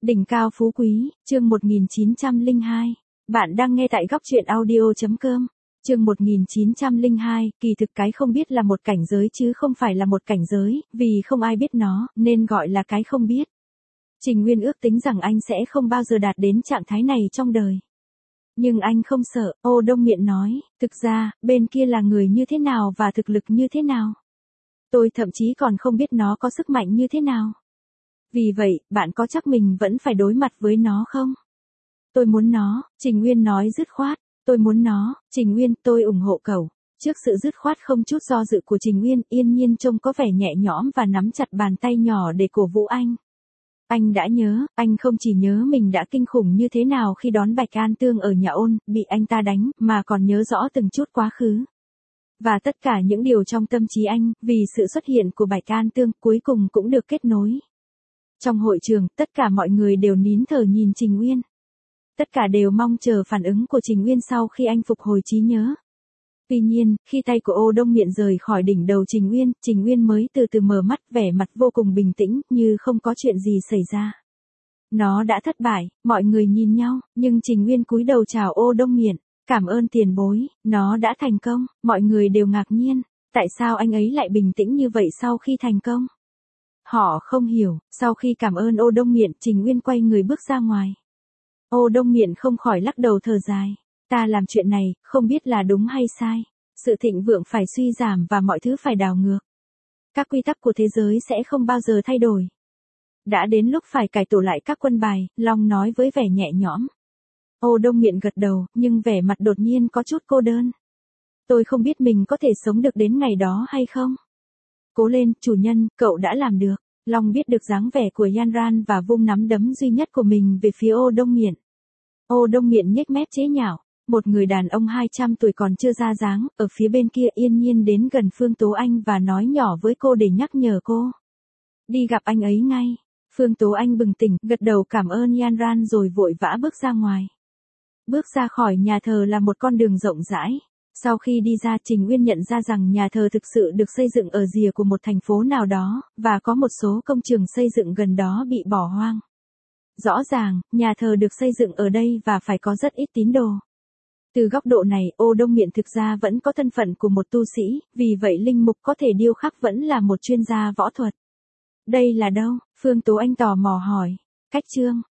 Đỉnh cao phú quý, chương 1902. Bạn đang nghe tại góc truyện audio.com. Chương 1902, kỳ thực cái không biết là một cảnh giới chứ không phải là một cảnh giới, vì không ai biết nó, nên gọi là cái không biết. Trình Nguyên ước tính rằng anh sẽ không bao giờ đạt đến trạng thái này trong đời. Nhưng anh không sợ, Ô Đông Miện nói, thực ra, bên kia là người như thế nào và thực lực như thế nào. Tôi thậm chí còn không biết nó có sức mạnh như thế nào. Vì vậy, bạn có chắc mình vẫn phải đối mặt với nó không? Tôi muốn nó, Trình Nguyên nói dứt khoát. Tôi muốn nó, Trình Nguyên, tôi ủng hộ cậu. Trước sự dứt khoát không chút do dự của Trình Nguyên, Yên Nhiên trông có vẻ nhẹ nhõm và nắm chặt bàn tay nhỏ để cổ vũ anh. Anh đã nhớ, anh không chỉ nhớ mình đã kinh khủng như thế nào khi đón Bạch An Tương ở nhà Ôn, bị anh ta đánh, mà còn nhớ rõ từng chút quá khứ. Và tất cả những điều trong tâm trí anh, vì sự xuất hiện của Bạch An Tương, cuối cùng cũng được kết nối. Trong hội trường, tất cả mọi người đều nín thở nhìn Trình Nguyên. Tất cả đều mong chờ phản ứng của Trình Nguyên sau khi anh phục hồi trí nhớ. Tuy nhiên, khi tay của Ô Đông Miện rời khỏi đỉnh đầu Trình Nguyên mới từ từ mở mắt, vẻ mặt vô cùng bình tĩnh, như không có chuyện gì xảy ra. Nó đã thất bại, mọi người nhìn nhau, nhưng Trình Nguyên cúi đầu chào Ô Đông Miện. Cảm ơn tiền bối, nó đã thành công, mọi người đều ngạc nhiên. Tại sao anh ấy lại bình tĩnh như vậy sau khi thành công? Họ không hiểu, sau khi cảm ơn Ô Đông Miện, Trình Nguyên quay người bước ra ngoài. Ô Đông Miện không khỏi lắc đầu thở dài. Ta làm chuyện này, không biết là đúng hay sai. Sự thịnh vượng phải suy giảm và mọi thứ phải đảo ngược. Các quy tắc của thế giới sẽ không bao giờ thay đổi. Đã đến lúc phải cải tổ lại các quân bài, Long nói với vẻ nhẹ nhõm. Ô Đông Miện gật đầu, nhưng vẻ mặt đột nhiên có chút cô đơn. Tôi không biết mình có thể sống được đến ngày đó hay không. Cố lên, chủ nhân, cậu đã làm được. Long biết được dáng vẻ của Yanran và vung nắm đấm duy nhất của mình về phía Ô Đông Miện. Ô Đông Miện nhếch mép chế nhạo. Một người đàn ông 200 tuổi còn chưa ra dáng, ở phía bên kia Yên Nhiên đến gần Phương Tố Anh và nói nhỏ với cô để nhắc nhở cô. Đi gặp anh ấy ngay. Phương Tố Anh bừng tỉnh, gật đầu cảm ơn Yanran rồi vội vã bước ra ngoài. Bước ra khỏi nhà thờ là một con đường rộng rãi. Sau khi đi ra, Trình Nguyên nhận ra rằng nhà thờ thực sự được xây dựng ở rìa của một thành phố nào đó, và có một số công trường xây dựng gần đó bị bỏ hoang. Rõ ràng, nhà thờ được xây dựng ở đây và phải có rất ít tín đồ. Từ góc độ này, Ô Đông Miện thực ra vẫn có thân phận của một tu sĩ, vì vậy linh mục có thể điêu khắc vẫn là một chuyên gia võ thuật. Đây là đâu? Phương Tố Anh tò mò hỏi. Cách Trương.